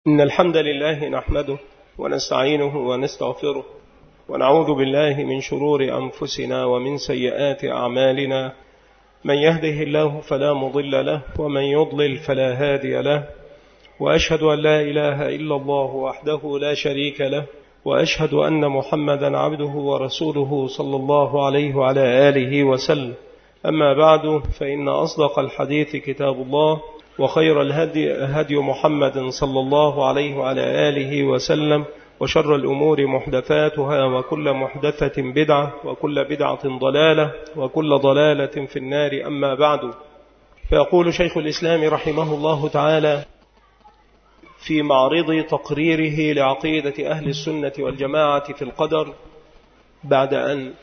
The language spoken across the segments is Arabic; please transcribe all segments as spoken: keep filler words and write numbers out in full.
إن الحمد لله نحمده ونستعينه ونستغفره ونعوذ بالله من شرور أنفسنا ومن سيئات أعمالنا. من يهده الله فلا مضل له ومن يضلل فلا هادي له، وأشهد أن لا إله إلا الله وحده لا شريك له، وأشهد أن محمدا عبده ورسوله صلى الله عليه وعلى آله وسلم. أما بعد، فإن أصدق الحديث كتاب الله، وخير الهدي هدي محمد صلى الله عليه وعلى آله وسلم، وشر الأمور محدثاتها، وكل محدثة بدعة، وكل بدعة ضلالة، وكل ضلالة في النار. أما بعد، فيقول شيخ الإسلام رحمه الله تعالى في معرض تقريره لعقيدة أهل السنة والجماعة في القدر، بعد أن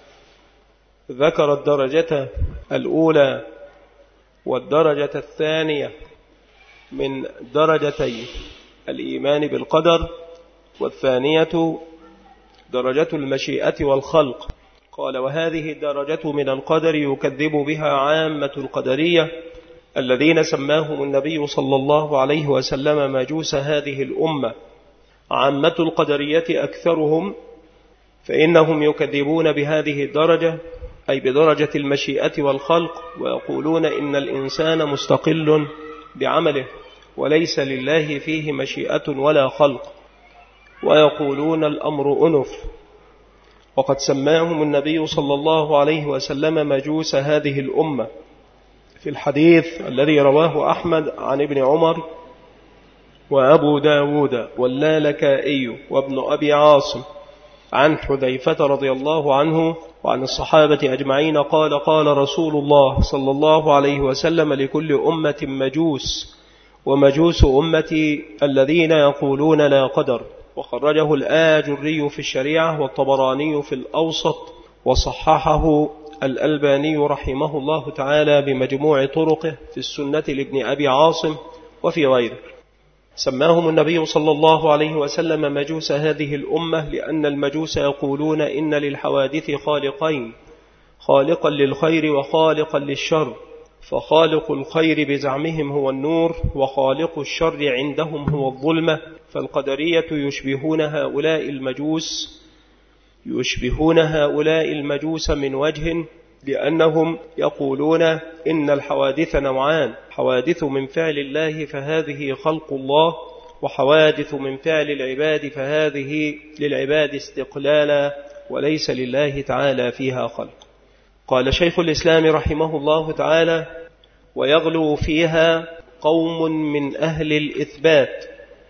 ذكر الدرجة الأولى والدرجة الثانية من درجتي الإيمان بالقدر، والثانية درجة المشيئة والخلق، قال: وهذه الدرجة من القدر يكذب بها عامة القدرية الذين سماهم النبي صلى الله عليه وسلم مجوس هذه الأمة. عامة القدرية أكثرهم، فإنهم يكذبون بهذه الدرجة، أي بدرجة المشيئة والخلق، ويقولون إن الإنسان مستقل بعمله وليس لله فيه مشيئة ولا خلق، ويقولون الأمر أنف. وقد سماهم النبي صلى الله عليه وسلم مجوس هذه الأمة في الحديث الذي رواه أحمد عن ابن عمر وأبو داود واللالكائي وابن أبي عاصم عن حذيفة رضي الله عنه وعن الصحابة أجمعين قال: قال رسول الله صلى الله عليه وسلم: لكل أمة مجوس، ومجوس أمتي الذين يقولون لا قدر. وخرجه الآجري في الشريعة، والطبراني في الأوسط، وصححه الألباني رحمه الله تعالى بمجموع طرقه في السنة لابن أبي عاصم وفي غيره. سماهم النبي صلى الله عليه وسلم مجوس هذه الأمة لأن المجوس يقولون إن للحوادث خالقين: خالقا للخير وخالقا للشر، فخالق الخير بزعمهم هو النور، وخالق الشر عندهم هو الظلمة. فالقدرية يشبهون هؤلاء المجوس يشبهون هؤلاء المجوس من وجه، لأنهم يقولون إن الحوادث نوعان: حوادث من فعل الله فهذه خلق الله، وحوادث من فعل العباد فهذه للعباد استقلالا وليس لله تعالى فيها خلق. قال شيخ الإسلام رحمه الله تعالى: ويغلو فيها قوم من أهل الإثبات،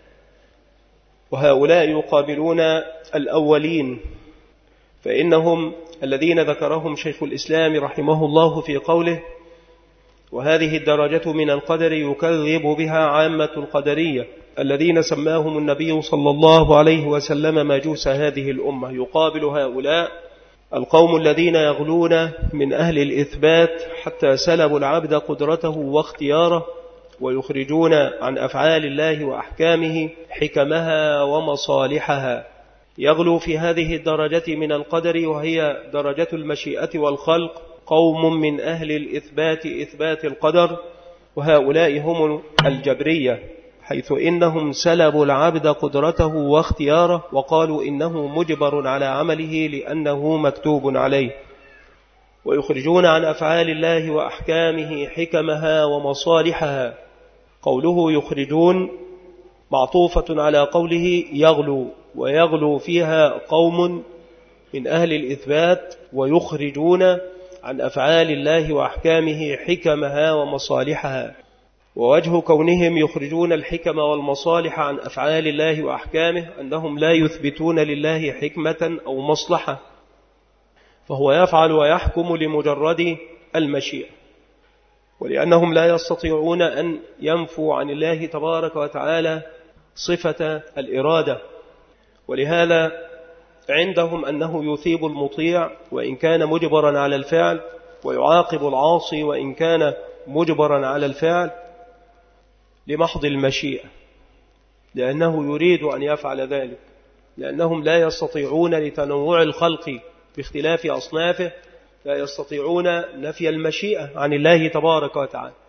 وهؤلاء يقابلون الأولين، فإنهم الذين ذكرهم شيخ الإسلام رحمه الله في قوله: وهذه الدرجة من القدر يكذب بها عامة القدرية الذين سماهم النبي صلى الله عليه وسلم مجوس هذه الأمة. يقابل هؤلاء القوم الذين يغلون من أهل الإثبات حتى سلبوا العبد قدرته واختياره، ويخرجون عن أفعال الله وأحكامه حكمها ومصالحها. يغلو في هذه الدرجة من القدر، وهي درجة المشيئة والخلق، قوم من أهل الإثبات إثبات القدر، وهؤلاء هم الجبرية، حيث إنهم سلبوا العبد قدرته واختياره، وقالوا إنه مجبر على عمله لأنه مكتوب عليه. ويخرجون عن أفعال الله وأحكامه حكمها ومصالحها. قوله يخرجون معطوفة على قوله يغلو، ويغلو فيها قوم من أهل الإثبات ويخرجون عن أفعال الله وأحكامه حكمها ومصالحها. ووجه كونهم يخرجون الحكم والمصالح عن أفعال الله وأحكامه أنهم لا يثبتون لله حكمة أو مصلحة، فهو يفعل ويحكم لمجرد المشيئة، ولأنهم لا يستطيعون أن ينفوا عن الله تبارك وتعالى صفة الإرادة. ولهذا عندهم أنه يثيب المطيع وإن كان مجبرا على الفعل، ويعاقب العاصي وإن كان مجبرا على الفعل، لمحض المشيئة، لأنه يريد أن يفعل ذلك، لأنهم لا يستطيعون لتنوع الخلق باختلاف أصنافه، لا يستطيعون نفي المشيئة عن الله تبارك وتعالى.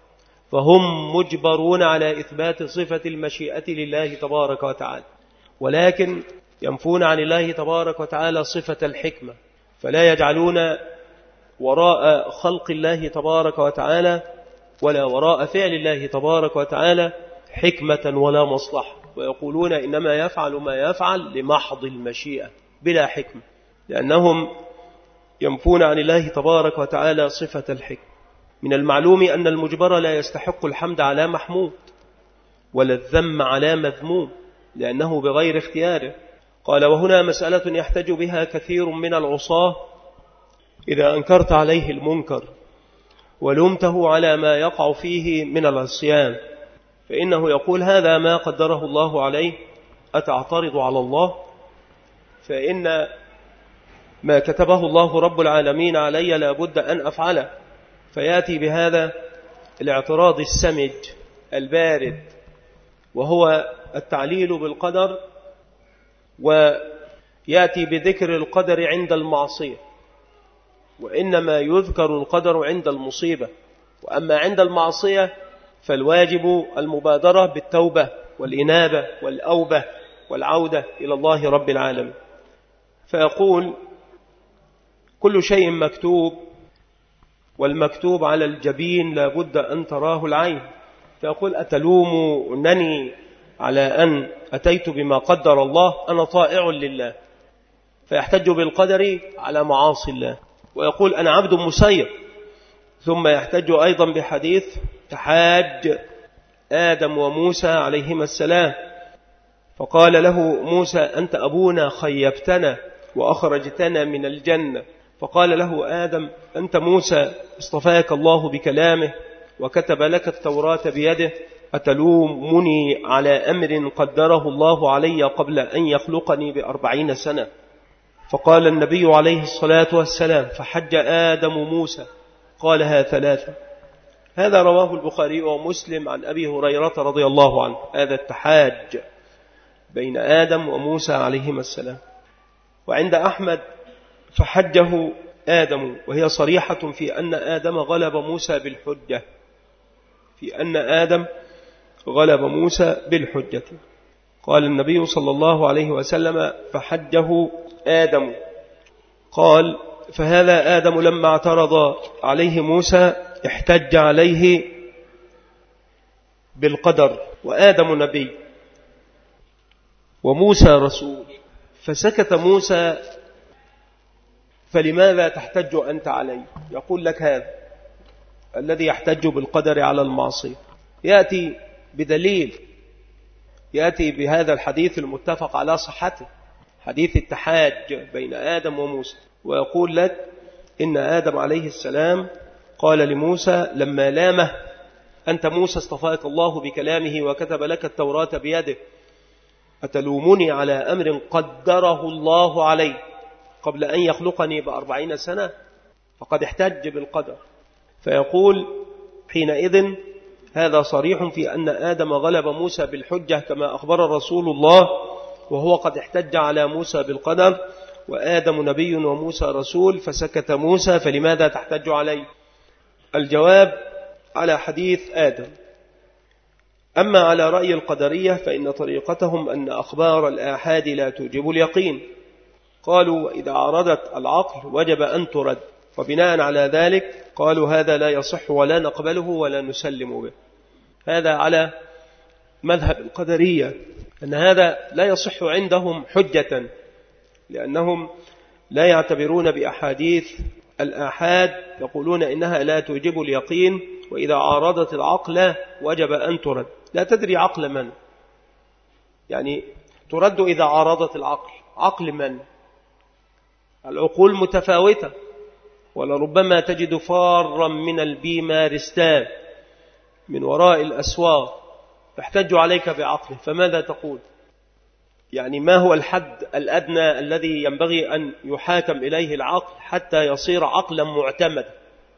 فهم مجبرون على إثبات صفة المشيئة لله تبارك وتعالى، ولكن ينفون عن الله تبارك وتعالى صفة الحكمة، فلا يجعلون وراء خلق الله تبارك وتعالى ولا وراء فعل الله تبارك وتعالى حكمة ولا مصلحة، ويقولون إنما يفعل ما يفعل لمحض المشيئة بلا حكمة، لأنهم ينفون عن الله تبارك وتعالى صفة الحكمة. من المعلوم أن المجبر لا يستحق الحمد على محمود ولا الذم على مذموم، لأنه بغير اختياره. قال: وهنا مسألة يحتج بها كثير من العصاة إذا أنكرت عليه المنكر ولمته على ما يقع فيه من العصيان، فإنه يقول: هذا ما قدره الله عليه، أتعترض على الله؟ فإن ما كتبه الله رب العالمين علي لا بد أن أفعله. فيأتي بهذا الاعتراض السمج البارد، وهو التعليل بالقدر، ويأتي بذكر القدر عند المعصية، وإنما يذكر القدر عند المصيبة، وأما عند المعصية فالواجب المبادرة بالتوبة والإنابة والأوبة والعودة إلى الله رب العالمين. فيقول: كل شيء مكتوب، والمكتوب على الجبين لا بد أن تراه العين. فيقول: أتلومونني على أن أتيت بما قدر الله؟ أنا طائع لله. فيحتج بالقدر على معاصي الله، ويقول: أنا عبد مسير. ثم يحتج أيضا بحديث تحاج آدم وموسى عليهما السلام، فقال له موسى: أنت أبونا خيبتنا وأخرجتنا من الجنة. فقال له آدم: أنت موسى اصطفاك الله بكلامه وكتب لك التوراة بيده، أتلومني على أمر قدره الله علي قبل أن يخلقني بأربعين سنة؟ فقال النبي عليه الصلاة والسلام: فحج آدم موسى قالها ثلاثة. هذا رواه البخاري ومسلم عن أبي هريرة رضي الله عنه، هذا التحاج بين آدم وموسى عليهما السلام. وعند أحمد: فحجه آدم، وهي صريحة في أن آدم غلب موسى بالحجة، في أن آدم غلب موسى بالحجة. قال النبي صلى الله عليه وسلم: فحجه آدم. قال: فهذا آدم لما اعترض عليه موسى احتج عليه بالقدر، وآدم نبي وموسى رسول، فسكت موسى، فلماذا تحتج أنت علي؟ يقول لك هذا الذي يحتج بالقدر على المعصية يأتي بدليل، يأتي بهذا الحديث المتفق على صحته، حديث التحاج بين آدم وموسى، ويقول لك إن آدم عليه السلام قال لموسى لما لامه: أنت موسى اصطفاك الله بكلامه وكتب لك التوراة بيده، أتلومني على أمر قدره الله علي قبل أن يخلقني بأربعين سنة؟ فقد احتج بالقدر. فيقول حينئذ: هذا صريح في أن آدم غلب موسى بالحجة كما أخبر رسول الله، وهو قد احتج على موسى بالقدر، وآدم نبي وموسى رسول، فسكت موسى، فلماذا تحتج عليه؟ الجواب على حديث آدم. أما على رأي القدرية فإن طريقتهم أن أخبار الآحاد لا توجب اليقين. قالوا: وإذا عارضت العقل وجب أن ترد، وبناء على ذلك قالوا: هذا لا يصح ولا نقبله ولا نسلم به. هذا على مذهب القدرية، أن هذا لا يصح عندهم حجة، لأنهم لا يعتبرون بأحاديث الآحاد، يقولون إنها لا توجب اليقين، وإذا عارضت العقل وجب أن ترد. لا تدري عقل من؟ يعني ترد إذا عارضت العقل، عقل من؟ العقول متفاوتة، ولربما تجد فارا من البيمارستان من وراء الأسواق يحتج عليك بعقله، فماذا تقول؟ يعني ما هو الحد الأدنى الذي ينبغي أن يحاكم إليه العقل حتى يصير عقلا معتمدا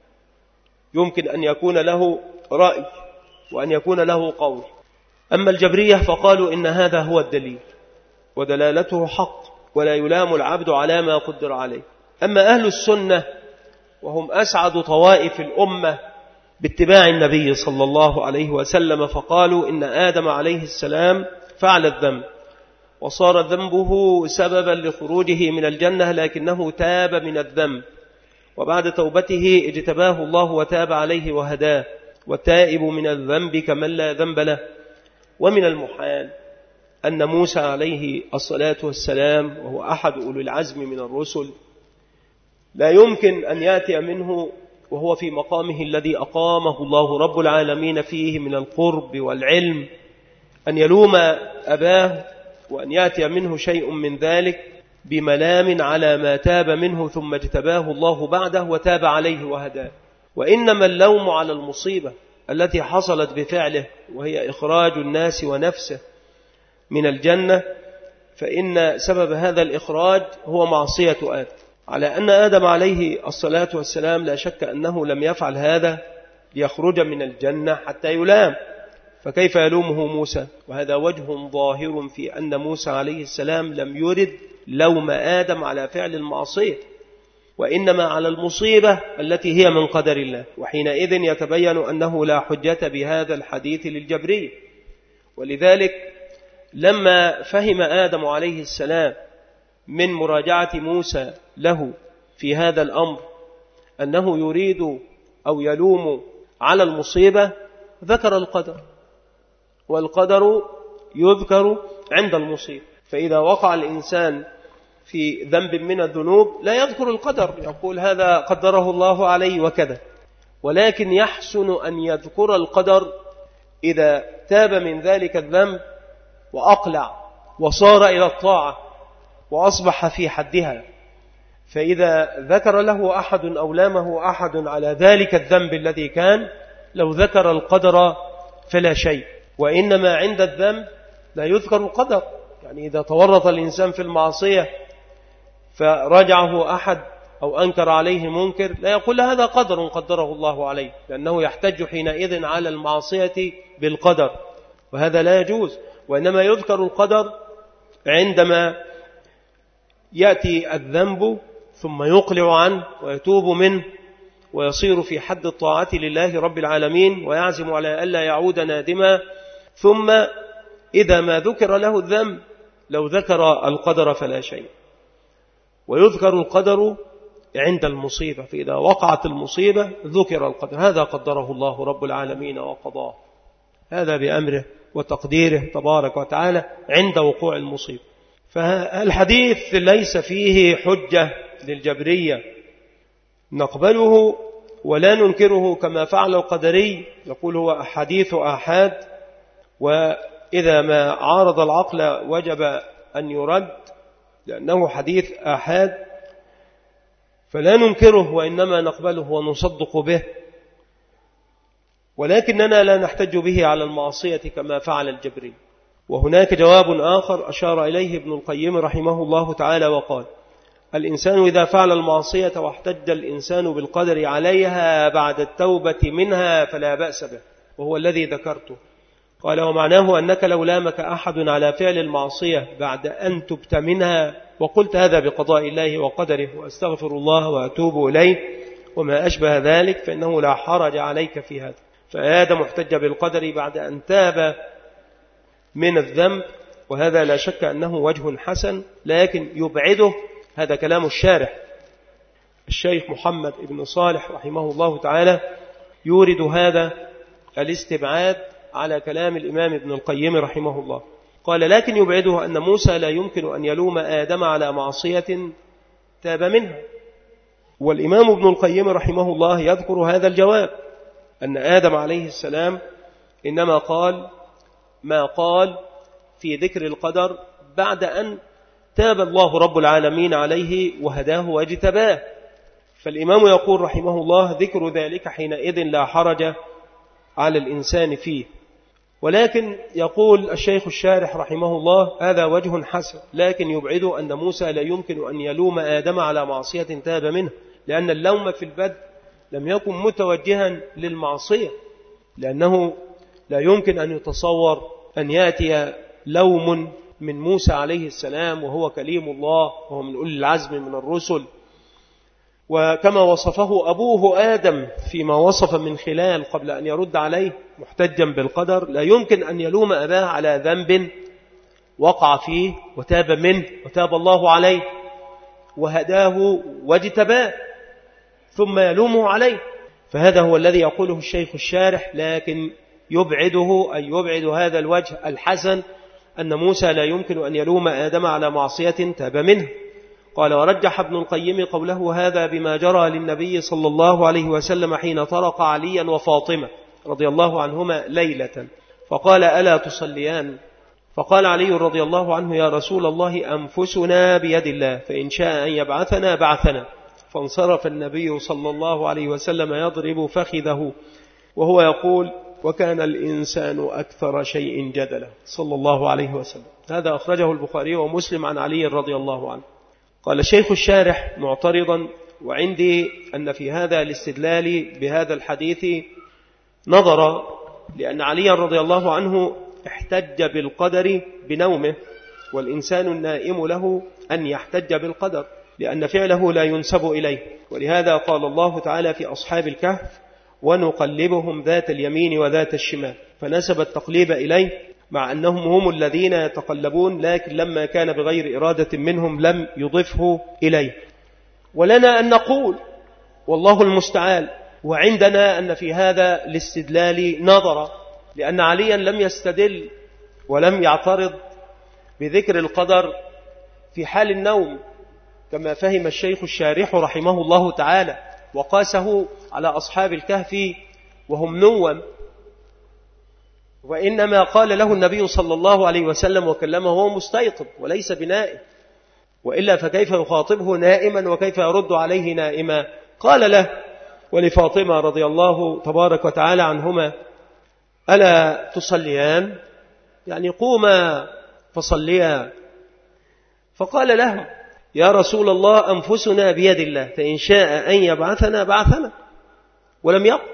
يمكن أن يكون له رأي وأن يكون له قول؟ أما الجبرية فقالوا إن هذا هو الدليل ودلالته حق، ولا يلام العبد على ما قدر عليه. أما أهل السنة وهم أسعد طوائف الأمة باتباع النبي صلى الله عليه وسلم، فقالوا إن آدم عليه السلام فعل الذنب وصار ذنبه سببا لخروجه من الجنة، لكنه تاب من الذنب، وبعد توبته اجتباه الله وتاب عليه وهداه، والتائب من الذنب كمن لا ذنب له. ومن المحال أن موسى عليه الصلاة والسلام، وهو أحد أولي العزم من الرسل، لا يمكن أن يأتي منه وهو في مقامه الذي أقامه الله رب العالمين فيه من القرب والعلم أن يلوم أباه، وأن يأتي منه شيء من ذلك بملام على ما تاب منه ثم اجتباه الله بعده وتاب عليه وهداه. وإنما اللوم على المصيبة التي حصلت بفعله، وهي إخراج الناس ونفسه من الجنة، فإن سبب هذا الإخراج هو معصية آدم، على أن آدم عليه الصلاة والسلام لا شك أنه لم يفعل هذا ليخرج من الجنة حتى يلام، فكيف يلومه موسى؟ وهذا وجه ظاهر في أن موسى عليه السلام لم يرد لوم آدم على فعل المعصية، وإنما على المصيبة التي هي من قدر الله. وحينئذ يتبين أنه لا حجة بهذا الحديث للجبرية. ولذلك لما فهم آدم عليه السلام من مراجعة موسى له في هذا الأمر أنه يريد أو يلوم على المصيبة، ذكر القدر، والقدر يذكر عند المصيبة. فإذا وقع الإنسان في ذنب من الذنوب لا يذكر القدر، يقول هذا قدره الله عليه وكذا، ولكن يحسن أن يذكر القدر إذا تاب من ذلك الذنب وأقلع وصار إلى الطاعة وأصبح في حدها. فإذا ذكر له أحد أو لامه أحد على ذلك الذنب الذي كان، لو ذكر القدر فلا شيء. وإنما عند الذنب لا يذكر القدر، يعني إذا تورط الإنسان في المعصية فرجعه أحد أو أنكر عليه منكر، لا يقول هذا قدر قدره الله عليه، لأنه يحتج حينئذ على المعصية بالقدر، وهذا لا يجوز. وإنما يذكر القدر عندما يأتي الذنب ثم يقلع عنه ويتوب منه ويصير في حد الطاعة لله رب العالمين ويعزم على ألا يعود نادما. ثم إذا ما ذكر له الذنب لو ذكر القدر فلا شيء. ويذكر القدر عند المصيبة، فإذا وقعت المصيبة ذكر القدر، هذا قدره الله رب العالمين وقضاه، هذا بأمره وتقديره تبارك وتعالى عند وقوع المصيبة. فالحديث ليس فيه حجة للجبرية نقبله ولا ننكره كما فعل القدري، يقول هو حديث آحاد، وإذا ما عارض العقل وجب أن يرد لأنه حديث آحاد، فلا ننكره وإنما نقبله ونصدق به، ولكننا لا نحتج به على المعصية كما فعل الجبري. وهناك جواب آخر أشار إليه ابن القيم رحمه الله تعالى وقال: الإنسان إذا فعل المعصية واحتج الإنسان بالقدر عليها بعد التوبة منها فلا بأس به، وهو الذي ذكرته. قال: ومعناه أنك لو لامك أحد على فعل المعصية بعد أن تبت منها وقلت هذا بقضاء الله وقدره وأستغفر الله وأتوب إليه وما أشبه ذلك، فإنه لا حرج عليك في هذا. فآدم احتج بالقدر بعد أن تاب من الذنب، وهذا لا شك أنه وجه حسن، لكن يبعده، هذا كلام الشارح الشيخ محمد بن صالح رحمه الله تعالى، يورد هذا الاستبعاد على كلام الإمام ابن القيم رحمه الله. قال: لكن يبعده أن موسى لا يمكن أن يلوم آدم على معصية تاب منها. والإمام ابن القيم رحمه الله يذكر هذا الجواب، أن آدم عليه السلام إنما قال ما قال في ذكر القدر بعد أن تاب الله رب العالمين عليه وهداه واجتباه. فالإمام يقول رحمه الله: ذكر ذلك حينئذ لا حرج على الإنسان فيه. ولكن يقول الشيخ الشارح رحمه الله: هذا وجه حسن، لكن يبعد أن موسى لا يمكن أن يلوم آدم على معصية تاب منه، لأن اللوم في البدء لم يكن متوجها للمعصية، لأنه لا يمكن أن يتصور أن يأتي لوم من موسى عليه السلام وهو كليم الله وهو من أولي العزم من الرسل، وكما وصفه أبوه آدم فيما وصف من خلال قبل أن يرد عليه محتجا بالقدر، لا يمكن أن يلوم أباه على ذنب وقع فيه وتاب منه وتاب الله عليه وهداه واجتباه ثم يلومه عليه. فهذا هو الذي يقوله الشيخ الشارح، لكن يبعده أن يبعد هذا الوجه الحسن أن موسى لا يمكن أن يلوم آدم على معصية تاب منه. قال: ورجح ابن القيم قوله هذا بما جرى للنبي صلى الله عليه وسلم حين طرق عليا وفاطمة رضي الله عنهما ليلة فقال: ألا تصليان؟ فقال علي رضي الله عنه: يا رسول الله أنفسنا بيد الله، فإن شاء أن يبعثنا بعثنا. فانصرف النبي صلى الله عليه وسلم يضرب فخذه وهو يقول: وكان الإنسان أكثر شيء جدلا، صلى الله عليه وسلم. هذا أخرجه البخاري ومسلم عن علي رضي الله عنه. قال الشيخ الشارح معترضا: وعندي أن في هذا الاستدلال بهذا الحديث نظر، لأن علي رضي الله عنه احتج بالقدر بنومه، والإنسان النائم له أن يحتج بالقدر لأن فعله لا ينسب إليه. ولهذا قال الله تعالى في أصحاب الكهف: ونقلبهم ذات اليمين وذات الشمال، فنسب التقليب إليه مع أنهم هم الذين يتقلبون، لكن لما كان بغير إرادة منهم لم يضفه إليه. ولنا أن نقول والله المستعان، وعندنا أن في هذا الاستدلال نظر، لأن عليا لم يستدل ولم يعترض بذكر القدر في حال النوم كما فهم الشيخ الشارح رحمه الله تعالى، وقاسه على أصحاب الكهف وهم نوم، وإنما قال له النبي صلى الله عليه وسلم وكلمه هو مستيقظ وليس بنائم، وإلا فكيف يخاطبه نائما وكيف يرد عليه نائما؟ قال له ولفاطمة رضي الله تبارك وتعالى عنهما: ألا تصليان؟ يعني قوما فصليا. فقال له: يا رسول الله أنفسنا بيد الله، فإن شاء أن يبعثنا بعثنا، ولم يقل.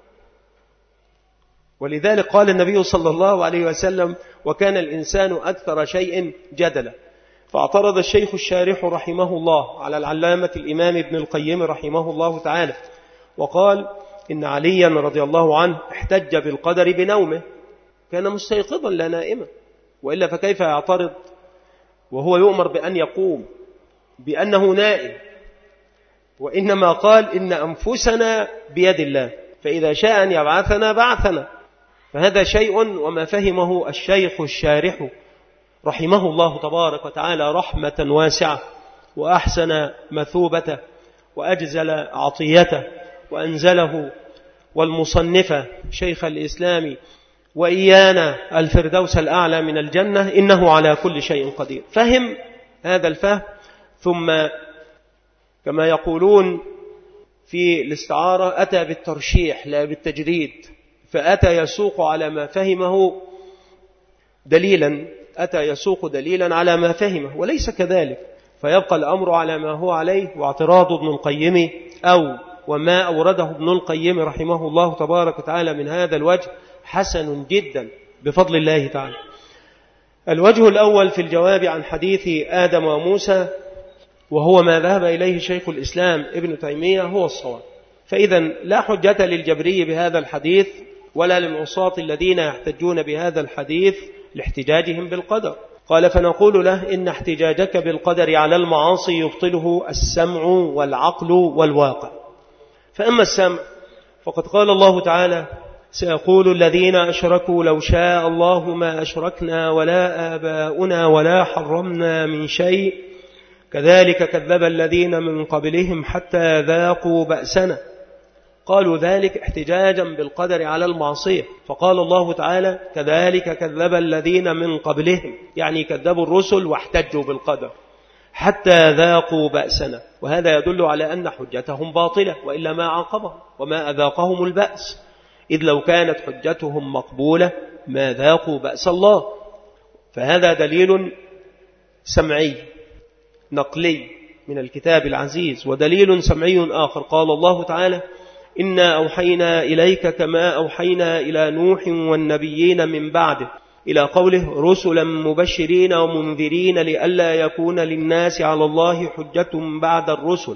ولذلك قال النبي صلى الله عليه وسلم: وكان الإنسان أكثر شيء جدلا. فاعترض الشيخ الشارح رحمه الله على العلامة الإمام ابن القيم رحمه الله تعالى وقال: إن عليا رضي الله عنه احتج بالقدر بنومه، كان مستيقظا لا نائما، وإلا فكيف يعترض وهو يؤمر بأن يقوم بأنه نائم؟ وإنما قال: إن أنفسنا بيد الله، فإذا شاء أن يبعثنا بعثنا. فهذا شيء وما فهمه الشيخ الشارح رحمه الله تبارك وتعالى رحمة واسعة، وأحسن مثوبته وأجزل عطيته، وأنزله والمصنف شيخ الإسلام وإيانا الفردوس الأعلى من الجنة، إنه على كل شيء قدير. فهم هذا الفهم، ثم كما يقولون في الاستعارة أتى بالترشيح لا بالتجريد، فأتى يسوق على ما فهمه دليلا، أتى يسوق دليلا على ما فهمه، وليس كذلك، فيبقى الأمر على ما هو عليه. واعتراض ابن القيم أو وما أورده ابن القيم رحمه الله تبارك وتعالى من هذا الوجه حسن جدا بفضل الله تعالى. الوجه الأول في الجواب عن حديث آدم وموسى، وهو ما ذهب إليه شيخ الإسلام ابن تيمية، هو الصواب. فإذا لا حجة للجبري بهذا الحديث ولا للعصاة الذين يحتجون بهذا الحديث لاحتجاجهم بالقدر. قال: فنقول له: إن احتجاجك بالقدر على المعاصي يبطله السمع والعقل والواقع. فأما السمع فقد قال الله تعالى: سيقول الذين أشركوا لو شاء الله ما أشركنا ولا آباؤنا ولا حرمنا من شيء كذلك كذب الذين من قبلهم حتى ذاقوا بأسنا. قالوا ذلك احتجاجا بالقدر على المعصية، فقال الله تعالى: كذلك كذب الذين من قبلهم، يعني كذبوا الرسل واحتجوا بالقدر حتى ذاقوا بأسنا. وهذا يدل على أن حجتهم باطلة، وإلا ما عاقبهم وما أذاقهم البأس، إذ لو كانت حجتهم مقبولة ما ذاقوا بأس الله. فهذا دليل سمعي نقلي من الكتاب العزيز. ودليل سمعي آخر قال الله تعالى: إنا أوحينا إليك كما أوحينا إلى نوح والنبيين من بعده، إلى قوله: رسلا مبشرين ومنذرين لئلا يكون للناس على الله حجة بعد الرسل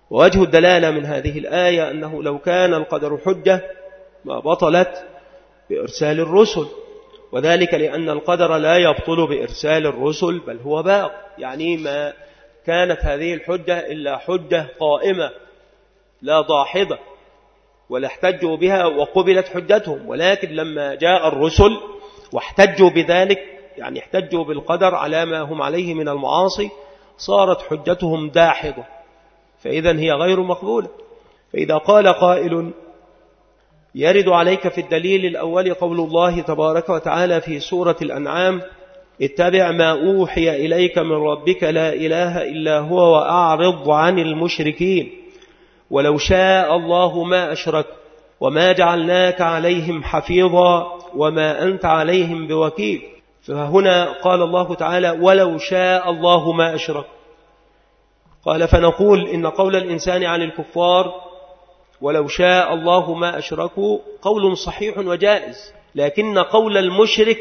ووجه الدلالة من هذه الآية أنه لو كان القدر حجة ما بطلت بإرسال الرسل، وذلك لأن القدر لا يبطل بإرسال الرسل بل هو باق، يعني ما كانت هذه الحجة إلا حجة قائمة لا ضاحضة ولا احتجوا بها وقبلت حجتهم، ولكن لما جاء الرسل واحتجوا بذلك، يعني احتجوا بالقدر على ما هم عليه من المعاصي، صارت حجتهم داحضة، فإذا هي غير مقبولة. فإذا قال قائل يرد عليك في الدليل الأول قول الله تبارك وتعالى في سورة الأنعام اتبع ما أوحي إليك من ربك لا إله إلا هو وأعرض عن المشركين ولو شاء الله ما أشرك وما جعلناك عليهم حفيظا وما أنت عليهم بوكيل. فهنا قال الله تعالى ولو شاء الله ما أشرك. قال فنقول إن قول الإنسان عن الكفار ولو شاء الله ما أشركوا قول صحيح وجائز، لكن قول المشرك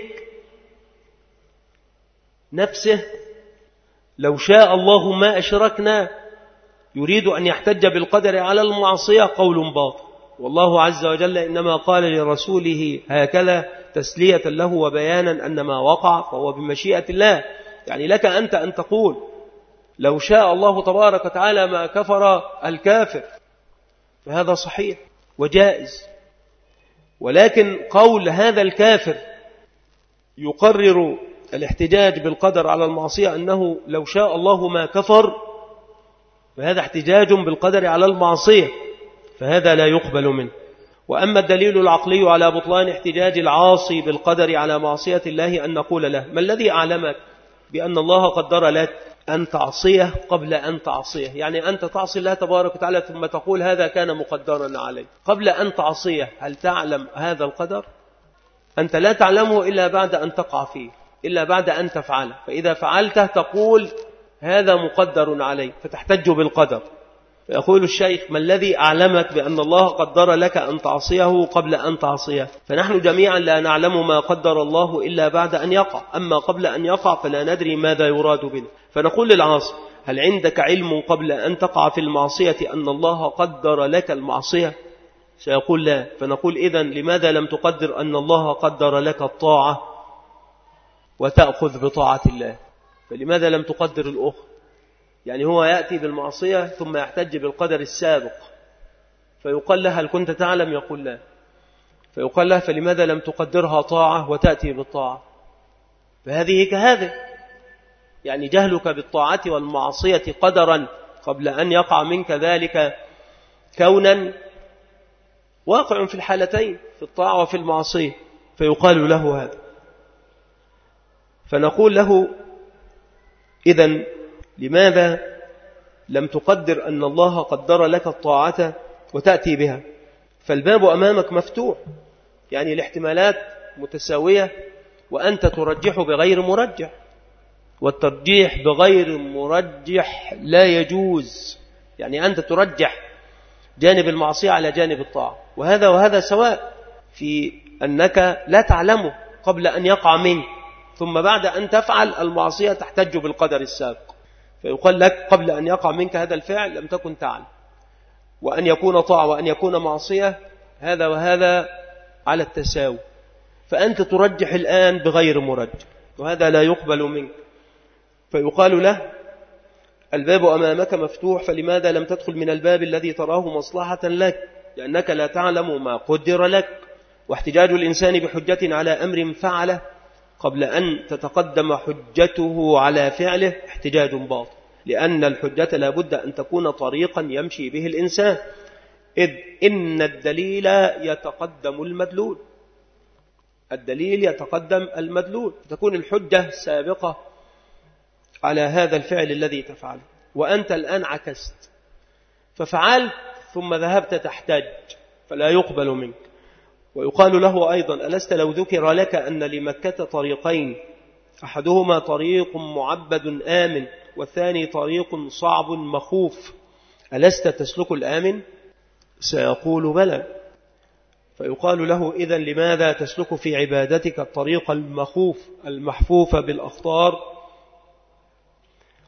نفسه لو شاء الله ما أشركنا يريد أن يحتج بالقدر على المعصية قول باطل، والله عز وجل إنما قال لرسوله هكذا تسلية له وبيانا أن ما وقع فهو بمشيئة الله. يعني لك أنت أن تقول لو شاء الله تبارك وتعالى ما كفر الكافر، فهذا صحيح وجائز، ولكن قول هذا الكافر يقرر الاحتجاج بالقدر على المعصية أنه لو شاء الله ما كفر، فهذا احتجاج بالقدر على المعصية، فهذا لا يقبل منه. وأما الدليل العقلي على بطلان احتجاج العاصي بالقدر على معصية الله أن نقول له ما الذي أعلمك بأن الله قدر لك أن تعصيه قبل أن تعصيه؟ يعني أنت تعصي الله تبارك وتعالى ثم تقول هذا كان مقدرا عليه قبل أن تعصيه، هل تعلم هذا القدر؟ أنت لا تعلمه إلا بعد أن تقع فيه، إلا بعد أن تفعله، فإذا فعلته تقول هذا مقدر عليه فتحتج بالقدر. فيقول الشيخ ما الذي أعلمك بأن الله قدر لك أن تعصيه قبل أن تعصيه؟ فنحن جميعا لا نعلم ما قدر الله إلا بعد أن يقع، أما قبل أن يقع فلا ندري ماذا يراد به. فنقول للعاصي هل عندك علم قبل أن تقع في المعصية أن الله قدر لك المعصية؟ سيقول لا. فنقول إذن لماذا لم تقدر أن الله قدر لك الطاعة وتأخذ بطاعة الله؟ فلماذا لم تقدر الأخرى؟ يعني هو يأتي بالمعصية ثم يحتج بالقدر السابق، فيقال له هل كنت تعلم؟ يقول لا. فيقال له فلماذا لم تقدرها طاعة وتأتي بالطاعة؟ فهذه كهذه، يعني جهلك بالطاعة والمعصية قدرا قبل أن يقع منك ذلك كونا واقع في الحالتين في الطاعة وفي المعصية، فيقال له هذا. فنقول له إذن لماذا لم تقدر أن الله قدر لك الطاعة وتأتي بها؟ فالباب أمامك مفتوح، يعني الاحتمالات متساوية وأنت ترجح بغير مرجح، والترجيح بغير مرجح لا يجوز. يعني أنت ترجح جانب المعصية على جانب الطاعة، وهذا وهذا سواء في أنك لا تعلمه قبل أن يقع منك، ثم بعد أن تفعل المعصية تحتج بالقدر السابق، فيقال لك قبل أن يقع منك هذا الفعل لم تكن تعلم، وأن يكون طاعة وأن يكون معصية هذا وهذا على التساوي، فأنت ترجح الآن بغير مرجح، وهذا لا يقبل منك. فيقال له الباب أمامك مفتوح، فلماذا لم تدخل من الباب الذي تراه مصلحة لك؟ لأنك لا تعلم ما قدر لك. واحتجاج الإنسان بحجة على أمر فعله قبل أن تتقدم حجته على فعله احتجاج باطل، لأن الحجة لا بد أن تكون طريقا يمشي به الإنسان، إذ إن الدليل يتقدم المدلول، الدليل يتقدم المدلول، تكون الحجة سابقة على هذا الفعل الذي تفعله، وأنت الآن عكست ففعلت ثم ذهبت تحتج، فلا يقبل منك. ويقال له أيضا ألست لو ذكر لك أن لمكة طريقين، أحدهما طريق معبد آمن والثاني طريق صعب مخوف، ألست تسلك الآمن؟ سيقول بلى. فيقال له إذن لماذا تسلك في عبادتك الطريق المخوف المحفوف بالأخطار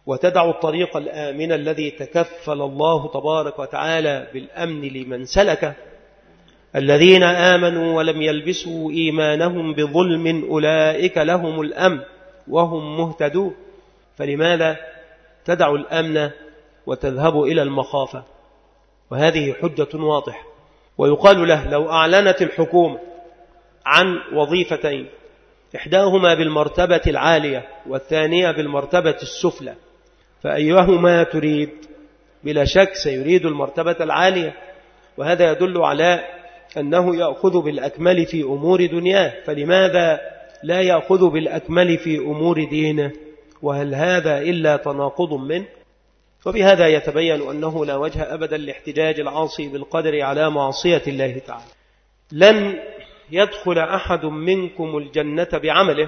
وتدع الطريق الآمن الذي تكفل الله تبارك وتعالى بالأمن لمن سلكه. الذين آمنوا ولم يلبسوا إيمانهم بظلم أولئك لهم الأمن وهم مهتدون. فلماذا تدع الأمن وتذهب إلى المخافة؟ وهذه حجة واضحة. ويقال له لو أعلنت الحكومة عن وظيفتين، إحداهما بالمرتبة العالية والثانية بالمرتبة السفلى، فأيهما تريد؟ بلا شك سيريد المرتبة العالية، وهذا يدل على أنه يأخذ بالأكمل في أمور دنياه، فلماذا لا يأخذ بالأكمل في أمور دينه؟ وهل هذا إلا تناقض منه؟ وبهذا يتبين أنه لا وجه أبدا لاحتجاج العاصي بالقدر على معصية الله تعالى. لن يدخل أحد منكم الجنة بعمله،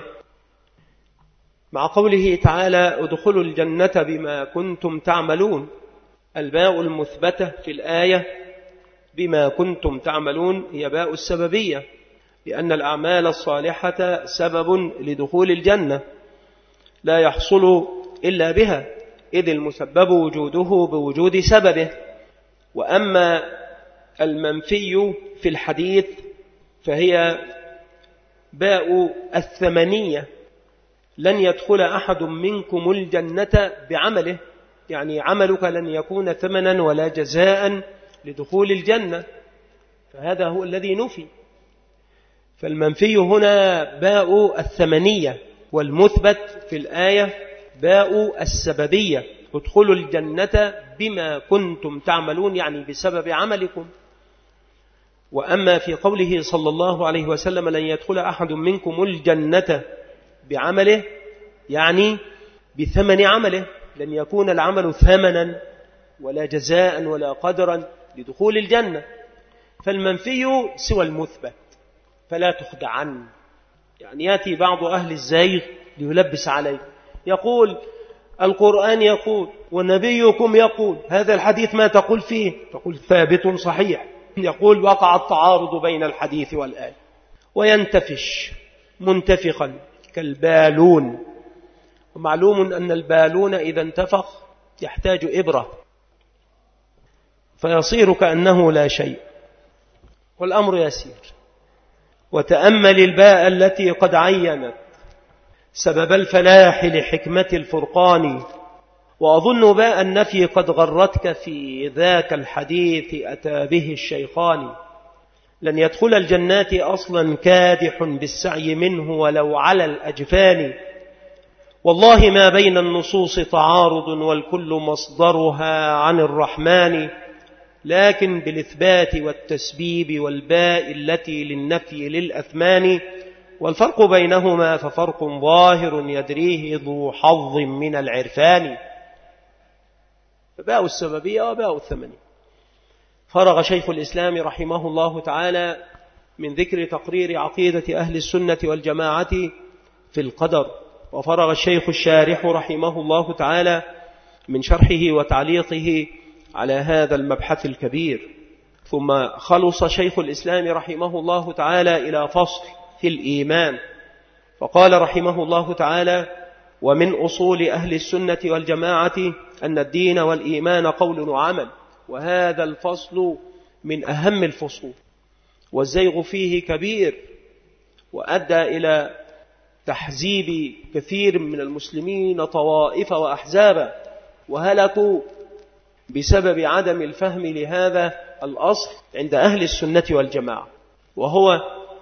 مع قوله تعالى ادخلوا الجنة بما كنتم تعملون. الباء المثبتة في الآية بما كنتم تعملون هي باء السببية، لأن الأعمال الصالحة سبب لدخول الجنة لا يحصل إلا بها، إذ المسبب وجوده بوجود سببه. وأما المنفي في الحديث فهي باء الثمنية، لن يدخل أحد منكم الجنة بعمله، يعني عملك لن يكون ثمنا ولا جزاء لدخول الجنة، فهذا هو الذي نفي. فالمنفي هنا باء الثمنية، والمثبت في الآية باء السببية، ادخلوا الجنة بما كنتم تعملون، يعني بسبب عملكم. وأما في قوله صلى الله عليه وسلم لن يدخل أحد منكم الجنة بعمله، يعني بثمن عمله، لن يكون العمل ثمنا ولا جزاء ولا قدرا لدخول الجنة. فالمنفي سوى المثبت فلا تخدعن. يعني يأتي بعض أهل الزيغ ليلبس عليه، يقول القرآن يقول ونبيكم يقول، هذا الحديث ما تقول فيه؟ تقول ثابت صحيح. يقول وقع التعارض بين الحديث والآية، وينتفش منتفخا كالبالون. ومعلوم أن البالون إذا انتفخ يحتاج إبرة فيصير كأنه لا شيء، والأمر يسير. وتأمل الباء التي قد عينت سبب الفلاح لحكمة الفرقان، وأظن باء النفي قد غرتك في ذاك الحديث أتى به الشيخان. لن يدخل الجنات أصلا كادح بالسعي منه ولو على الأجفان، والله ما بين النصوص تعارض والكل مصدرها عن الرحمن، لكن بالإثبات والتسبيب والباء التي للنفي للأثمان، والفرق بينهما ففرق ظاهر يدريه ذو حظ من العرفان. باء السببية وباء الثمنية. فرغ شيخ الإسلام رحمه الله تعالى من ذكر تقرير عقيدة أهل السنة والجماعة في القدر، وفرغ الشيخ الشارح رحمه الله تعالى من شرحه وتعليقه على هذا المبحث الكبير. ثم خلص شيخ الإسلام رحمه الله تعالى إلى فصل في الإيمان، فقال رحمه الله تعالى ومن أصول أهل السنة والجماعة أن الدين والإيمان قول وعمل. وهذا الفصل من أهم الفصول، والزيغ فيه كبير، وأدى إلى تحزيب كثير من المسلمين طوائف وأحزابا، وهلكوا بسبب عدم الفهم لهذا الأصل عند أهل السنة والجماعة، وهو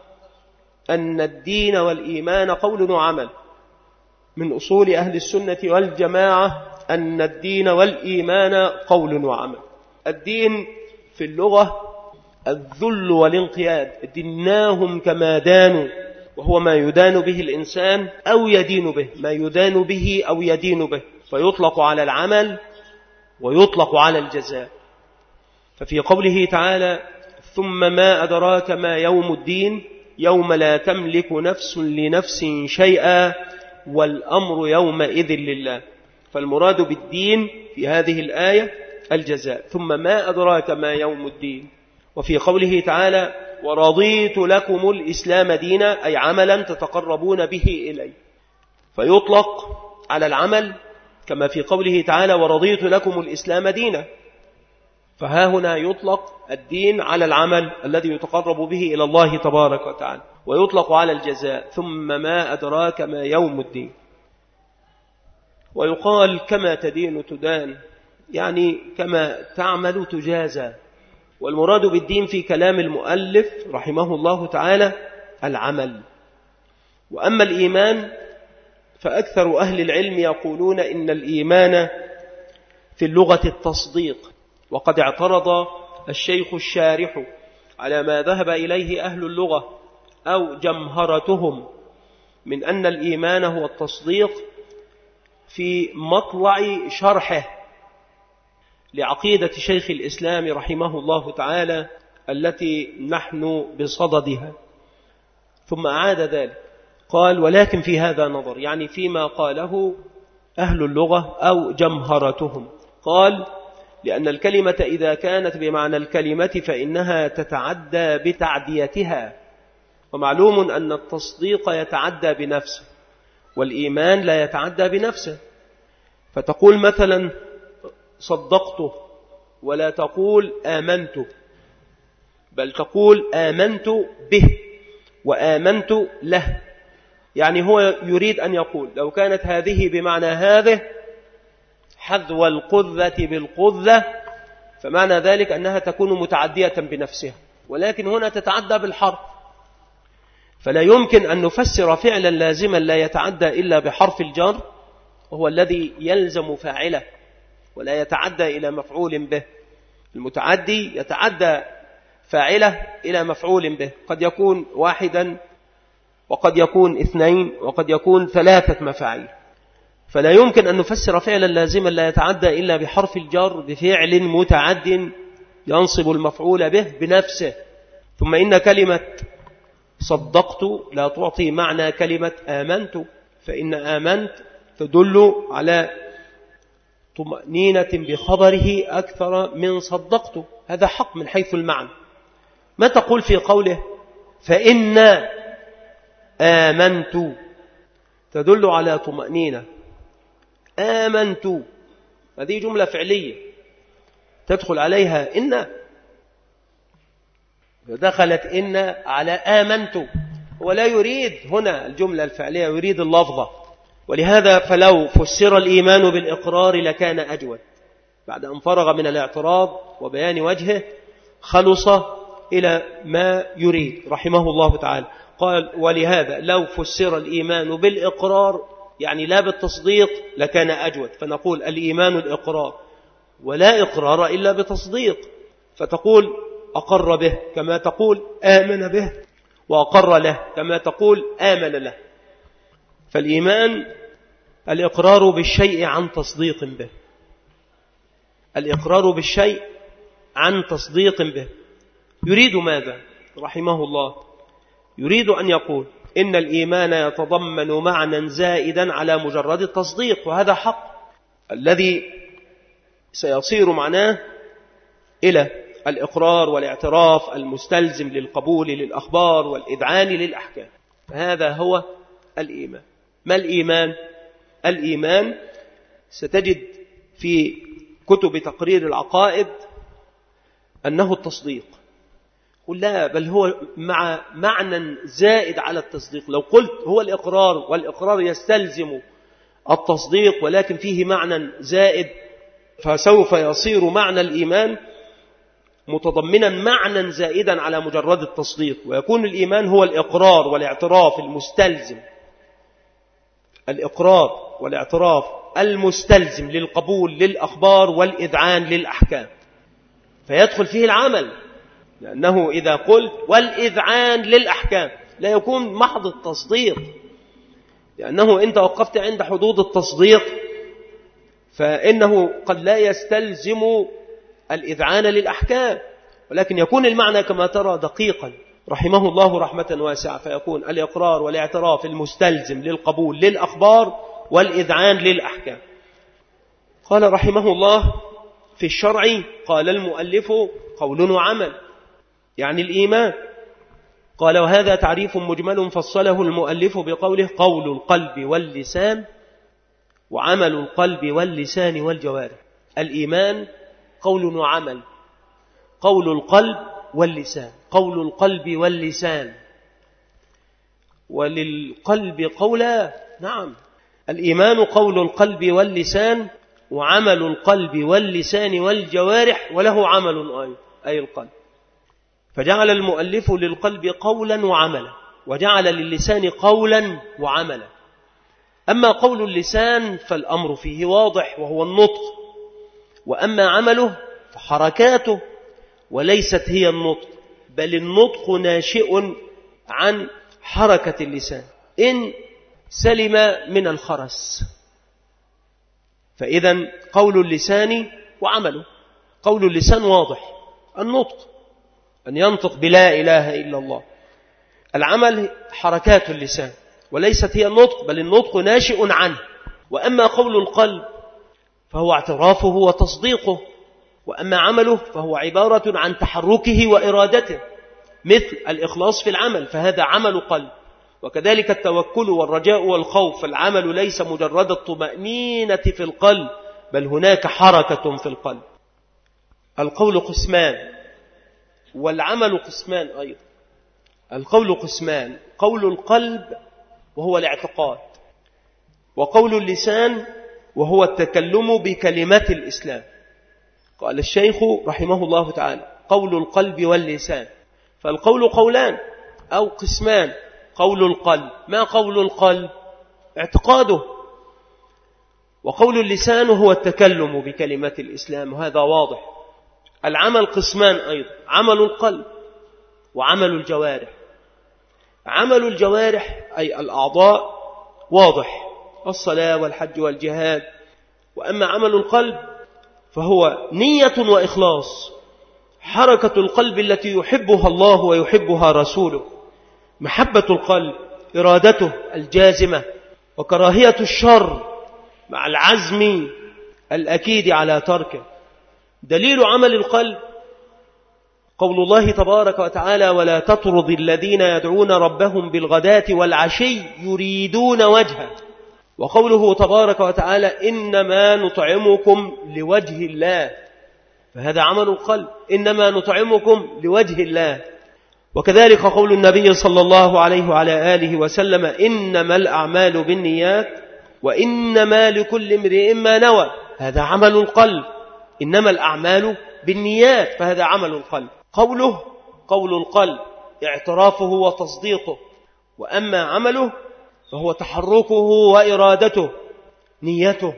أن الدين والإيمان قول وعمل. من أصول أهل السنة والجماعة أن الدين والإيمان قول وعمل. الدين في اللغة الذل والانقياد، ديناهم كما دانوا، وهو ما يدان به الإنسان أو يدين به، ما يدان به أو يدين به، فيطلق على العمل ويطلق على الجزاء. ففي قوله تعالى ثم ما أدراك ما يوم الدين يوم لا تملك نفس لنفس شيئا والأمر يومئذ لله، فالمراد بالدين في هذه الآية الجزاء. ثم ما أدراك ما يوم الدين. وفي قوله تعالى ورضيت لكم الإسلام دينا، أي عملا تتقربون به إلي، فيطلق على العمل كما في قوله تعالى ورضيت لكم الإسلام دينا. فها هنا يطلق الدين على العمل الذي يتقرب به إلى الله تبارك وتعالى، ويطلق على الجزاء. ثم ما أدراك ما يوم الدين. ويقال كما تدين تدان، يعني كما تعمل تجازى. والمراد بالدين في كلام المؤلف رحمه الله تعالى العمل. وأما الإيمان فأكثر أهل العلم يقولون إن الإيمان في اللغة التصديق. وقد اعترض الشيخ الشارح على ما ذهب إليه أهل اللغة أو جمهرتهم من أن الإيمان هو التصديق في مطلع شرحه لعقيدة شيخ الإسلام رحمه الله تعالى التي نحن بصددها. ثم أعاد ذلك قال ولكن في هذا نظر، يعني فيما قاله أهل اللغة أو جمهرتهم. قال لأن الكلمة إذا كانت بمعنى الكلمة فإنها تتعدى بتعديتها، ومعلوم أن التصديق يتعدى بنفسه والإيمان لا يتعدى بنفسه. فتقول مثلا صدقته ولا تقول آمنت، بل تقول آمنت به وآمنت له. يعني هو يريد أن يقول لو كانت هذه بمعنى هذه حذو القذة بالقذة فمعنى ذلك أنها تكون متعدية بنفسها، ولكن هنا تتعدى بالحرف. فلا يمكن أن نفسر فعلا لازما لا يتعدى إلا بحرف الجر، وهو الذي يلزم فاعله ولا يتعدى إلى مفعول به. المتعدي يتعدى فاعله إلى مفعول به، قد يكون واحدا وقد يكون اثنين وقد يكون ثلاثة مفاعيل. فلا يمكن أن نفسر فعلا لازما لا يتعدى إلا بحرف الجر بفعل متعد ينصب المفعول به بنفسه. ثم إن كلمة صدقت لا تعطي معنى كلمة آمنت، فإن آمنت تدل على طمأنينة بخبره أكثر من صدقت. هذا حق من حيث المعنى. ما تقول في قوله فإن آمنت تدل على طمأنينة. آمنت هذه جملة فعلية تدخل عليها إن، دخلت إن على آمنت، ولا يريد هنا الجملة الفعلية، يريد اللفظة. ولهذا فلو فسر الإيمان بالإقرار لكان أجود. بعد أن فرغ من الاعتراض وبيان وجهه خلص إلى ما يريد رحمه الله تعالى. قال ولهذا لو فسر الإيمان بالإقرار يعني لا بالتصديق لكان أجود. فنقول الإيمان الإقرار، ولا إقرار إلا بتصديق. فتقول أقر به كما تقول آمن به، وأقر له كما تقول آمن له. فالإيمان الإقرار بالشيء عن تصديق به، الإقرار بالشيء عن تصديق به. يريد ماذا رحمه الله؟ يريد أن يقول إن الإيمان يتضمن معنى زائدا على مجرد التصديق، وهذا حق الذي سيصير معناه إلى الإقرار والاعتراف المستلزم للقبول للأخبار والإذعان للأحكام. هذا هو الإيمان. ما الإيمان؟ الإيمان ستجد في كتب تقرير العقائد أنه التصديق. قل لا، بل هو مع معنى زائد على التصديق. لو قلت هو الإقرار والإقرار يستلزم التصديق ولكن فيه معنى زائد، فسوف يصير معنى الإيمان متضمنا معنى زائدا على مجرد التصديق، ويكون الإيمان هو الإقرار والاعتراف المستلزم، الإقرار والاعتراف المستلزم للقبول للأخبار والإذعان للأحكام، فيدخل فيه العمل. لأنه إذا قلت والإذعان للأحكام لا يكون محض التصديق، لأنه إن توقفت عند حدود التصديق فإنه قد لا يستلزم الإذعان للأحكام، ولكن يكون المعنى كما ترى دقيقا رحمه الله رحمة واسعة، فيكون الإقرار والاعتراف المستلزم للقبول للأخبار والإذعان للأحكام. قال رحمه الله في الشرع قال المؤلف قول وعمل، يعني الإيمان. قال وهذا تعريف مجمل فصله المؤلف بقوله قول القلب واللسان وعمل القلب واللسان والجوارح. الإيمان قول وعمل، قول القلب واللسان، قول القلب واللسان. وللقلب قولا، نعم، الإيمان قول القلب واللسان وعمل القلب واللسان والجوارح، وله عمل أيضا أي القلب. فجعل المؤلف للقلب قولا وعملا، وجعل للسان قولا وعملا. أما قول اللسان فالأمر فيه واضح وهو النطق، وأما عمله فحركاته، وليست هي النطق، بل النطق ناشئ عن حركة اللسان إن سلم من الخرس. فإذا قول اللسان وعمله، قول اللسان واضح النطق، أن ينطق بلا إله إلا الله. العمل حركات اللسان، وليست هي النطق، بل النطق ناشئ عنه. وأما قول القلب فهو اعترافه وتصديقه، وأما عمله فهو عبارة عن تحركه وإرادته، مثل الإخلاص في العمل فهذا عمل قلب. وكذلك التوكل والرجاء والخوف، فالعمل ليس مجرد الطمأنينة في القلب، بل هناك حركة في القلب. القول قسمان والعمل قسمان أيضا. القول قسمان، قول القلب وهو الاعتقاد، وقول اللسان وهو التكلم بكلمات الإسلام. قال الشيخ رحمه الله تعالى: قول القلب واللسان. فالقول قولان أو قسمان. قول القلب، ما قول القلب؟ اعتقاده. وقول اللسان هو التكلم بكلمات الإسلام، وهذا واضح. العمل قسمان أيضا، عمل القلب وعمل الجوارح. عمل الجوارح أي الأعضاء واضح، الصلاة والحج والجهاد. وأما عمل القلب فهو نية وإخلاص، حركة القلب التي يحبها الله ويحبها رسوله، محبة القلب، إرادته الجازمة، وكراهية الشر مع العزم الأكيد على تركه. دليل عمل القلب قول الله تبارك وتعالى: ولا تطرد الذين يدعون ربهم بالغداة والعشي يريدون وجهه. وقوله تبارك وتعالى: إنما نطعمكم لوجه الله، فهذا عمل القلب، إنما نطعمكم لوجه الله. وكذلك قول النبي صلى الله عليه وعلى آله وسلم: إنما الأعمال بالنيات وإنما لكل امرئ ما نوى، هذا عمل القلب. إنما الأعمال بالنيات، فهذا عمل القلب. قوله قول القلب، اعترافه وتصديقه. وأما عمله فهو تحركه وإرادته، نيته،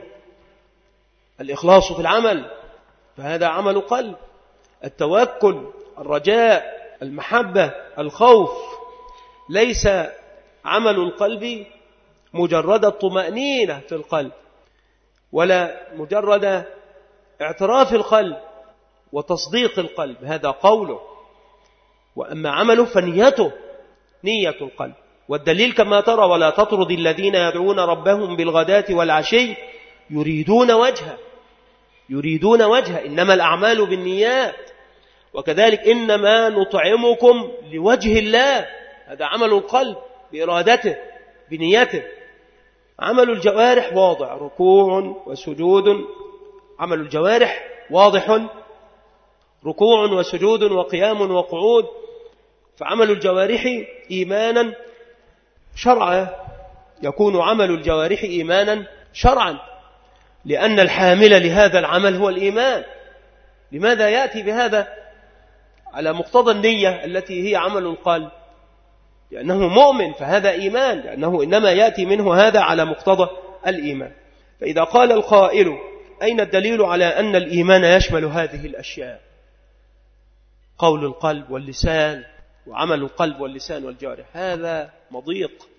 الإخلاص في العمل، فهذا عمل قلب. التوكل، الرجاء، المحبة، الخوف، ليس عمل القلب مجرد الطمأنينة في القلب، ولا مجرد اعتراف القلب وتصديق القلب، هذا قوله. وأما عمله فنيته، نية القلب. والدليل كما ترى: ولا تطرد الذين يدعون ربهم بالغداة والعشي يريدون وجهه، يريدون وجهه، إنما الأعمال بالنيات. وكذلك إنما نطعمكم لوجه الله، هذا عمل القلب بإرادته بنيته. عمل الجوارح واضح، ركوع وسجود. عمل الجوارح واضح، ركوع وسجود وقيام وقعود. فعمل الجوارح إيمانا شرعا، يكون عمل الجوارح إيمانا شرعا، لأن الحامل لهذا العمل هو الإيمان. لماذا يأتي بهذا على مقتضى النية التي هي عمل القلب؟ لأنه مؤمن، فهذا إيمان، لأنه إنما يأتي منه هذا على مقتضى الإيمان. فإذا قال القائل: أين الدليل على أن الإيمان يشمل هذه الأشياء؟ قول القلب واللسان وعمل القلب واللسان والجوارح، هذا مضيق.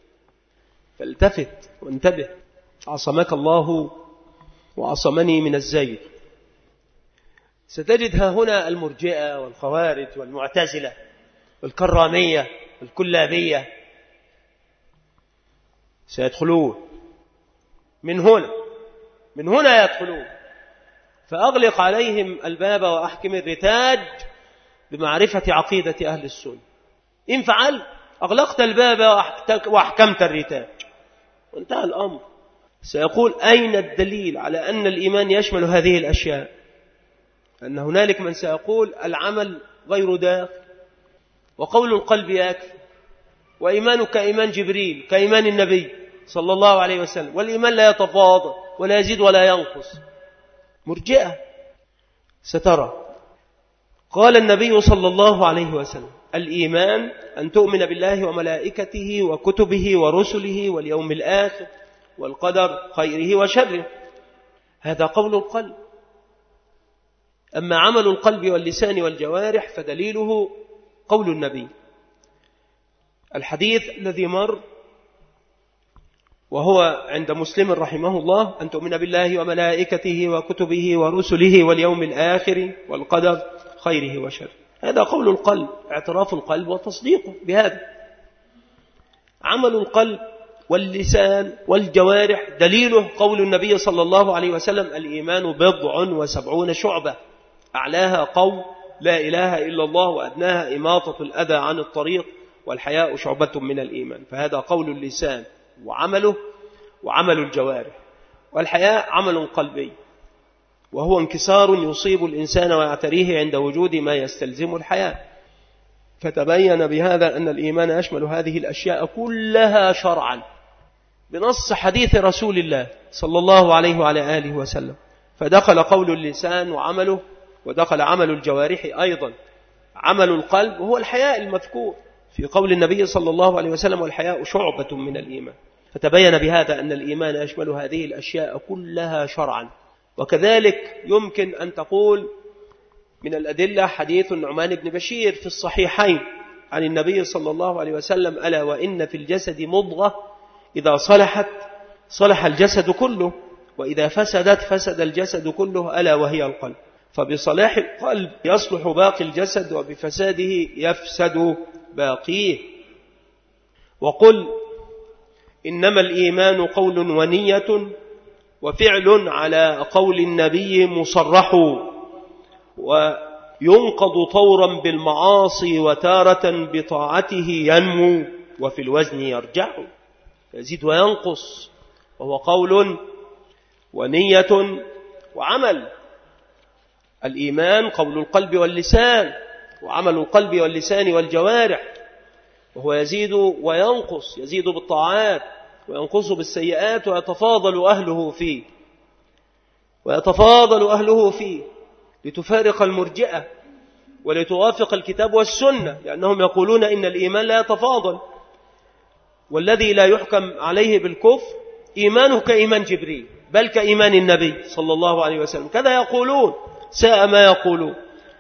فالتفت وانتبه، عصمك الله وعصمني من الزيغ. ستجد ها هنا المرجئة والخوارج والمعتزلة والكرامية والكلابية سيدخلون من هنا، من هنا يدخلون. فأغلق عليهم الباب وأحكم الرتاج بمعرفة عقيدة أهل السنة. إن فعل أغلقت الباب وأحكمت الرتاج وانتهى الأمر. سيقول أين الدليل على أن الإيمان يشمل هذه الأشياء؟ أن هنالك من سيقول العمل غير داخل، وقول القلب يكفي، وإيمانك كإيمان جبريل كإيمان النبي صلى الله عليه وسلم، والإيمان لا يتفاضل ولا يزيد ولا ينقص. مرجئة. سترى قال النبي صلى الله عليه وسلم: الإيمان أن تؤمن بالله وملائكته وكتبه ورسله واليوم الآخر والقدر خيره وشره. هذا قول القلب. أما عمل القلب واللسان والجوارح فدليله قول النبي. الحديث الذي مر وهو عند مسلم رحمه الله: أن تؤمن بالله وملائكته وكتبه ورسله واليوم الآخر والقدر خيره وشره. هذا قول القلب، اعتراف القلب وتصديقه بهذا. عمل القلب واللسان والجوارح دليله قول النبي صلى الله عليه وسلم: الإيمان بضع وسبعون شعبة، أعلاها قول لا إله إلا الله، وأدناها إماطة الأذى عن الطريق، والحياء شعبة من الإيمان. فهذا قول اللسان وعمله وعمل الجوارح. والحياء عمل قلبي، وهو انكسار يصيب الإنسان ويعتريه عند وجود ما يستلزم الحياء. فتبين بهذا أن الإيمان يشمل هذه الأشياء كلها شرعا بنص حديث رسول الله صلى الله عليه وعلى آله وسلم. فدخل قول اللسان وعمله، ودخل عمل الجوارح أيضا. عمل القلب وهو الحياء المذكور في قول النبي صلى الله عليه وسلم: والحياء شعبة من الإيمان. فتبين بهذا أن الإيمان يشمل هذه الأشياء كلها شرعا. وكذلك يمكن أن تقول من الأدلة حديث النعمان بن بشير في الصحيحين عن النبي صلى الله عليه وسلم: ألا وإن في الجسد مضغة إذا صلحت صلح الجسد كله، وإذا فسدت فسد الجسد كله، ألا وهي القلب. فبصلاح القلب يصلح باقي الجسد، وبفساده يفسد باقيه. وقل إنما الإيمان قول ونية وفعل على قول النبي مصرح، وينقض طورا بالمعاصي وتارة بطاعته ينمو، وفي الوزن يرجع، يزيد وينقص، وهو قول ونية وعمل. الإيمان قول القلب واللسان، وعمل القلب واللسان والجوارح، وهو يزيد وينقص، يزيد بالطاعات وينقص بالسيئات، ويتفاضل أهله فيه ويتفاضل أهله فيه لتفارق المرجئة ولتوافق الكتاب والسنة، لأنهم يقولون إن الإيمان لا يتفاضل، والذي لا يحكم عليه بالكفر إيمانه كإيمان جبريل بل كإيمان النبي صلى الله عليه وسلم. كذا يقولون، ساء ما يقولون.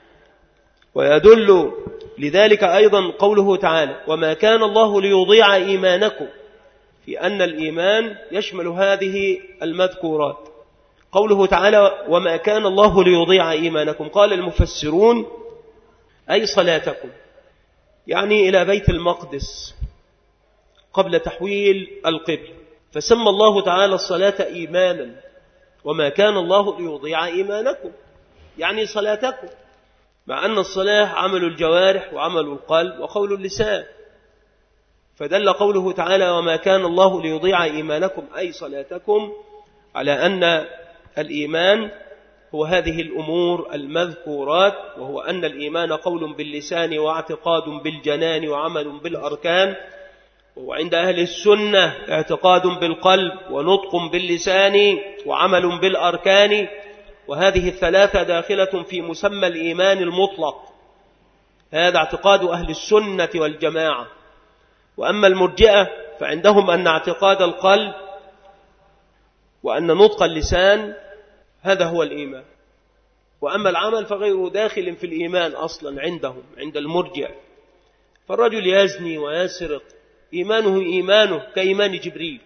ويدل لذلك أيضا قوله تعالى: وما كان الله ليضيع إيمانكم، في أن الإيمان يشمل هذه المذكورات. قوله تعالى: وما كان الله ليضيع إيمانكم، قال المفسرون: أي صلاتكم، يعني إلى بيت المقدس قبل تحويل القبل، فسمى الله تعالى الصلاة إيمانا. وما كان الله ليضيع إيمانكم يعني صلاتكم، مع أن الصلاة عمل الجوارح وعمل القلب وقول اللسان. فدل قوله تعالى: وما كان الله ليضيع إيمانكم أي صلاتكم، على أن الإيمان هو هذه الأمور المذكورات، وهو أن الإيمان قول باللسان واعتقاد بالجنان وعمل بالأركان. وعند أهل السنة اعتقاد بالقلب ونطق باللسان وعمل بالأركان، وهذه الثلاثة داخلة في مسمى الإيمان المطلق. هذا اعتقاد أهل السنة والجماعة. وأما المرجئة فعندهم أن اعتقاد القلب وأن نطق اللسان هذا هو الإيمان، وأما العمل فغير داخل في الإيمان أصلا عندهم، عند المرجئة. فالرجل يزني ويسرق إيمانه إيمانه كإيمان جبريل،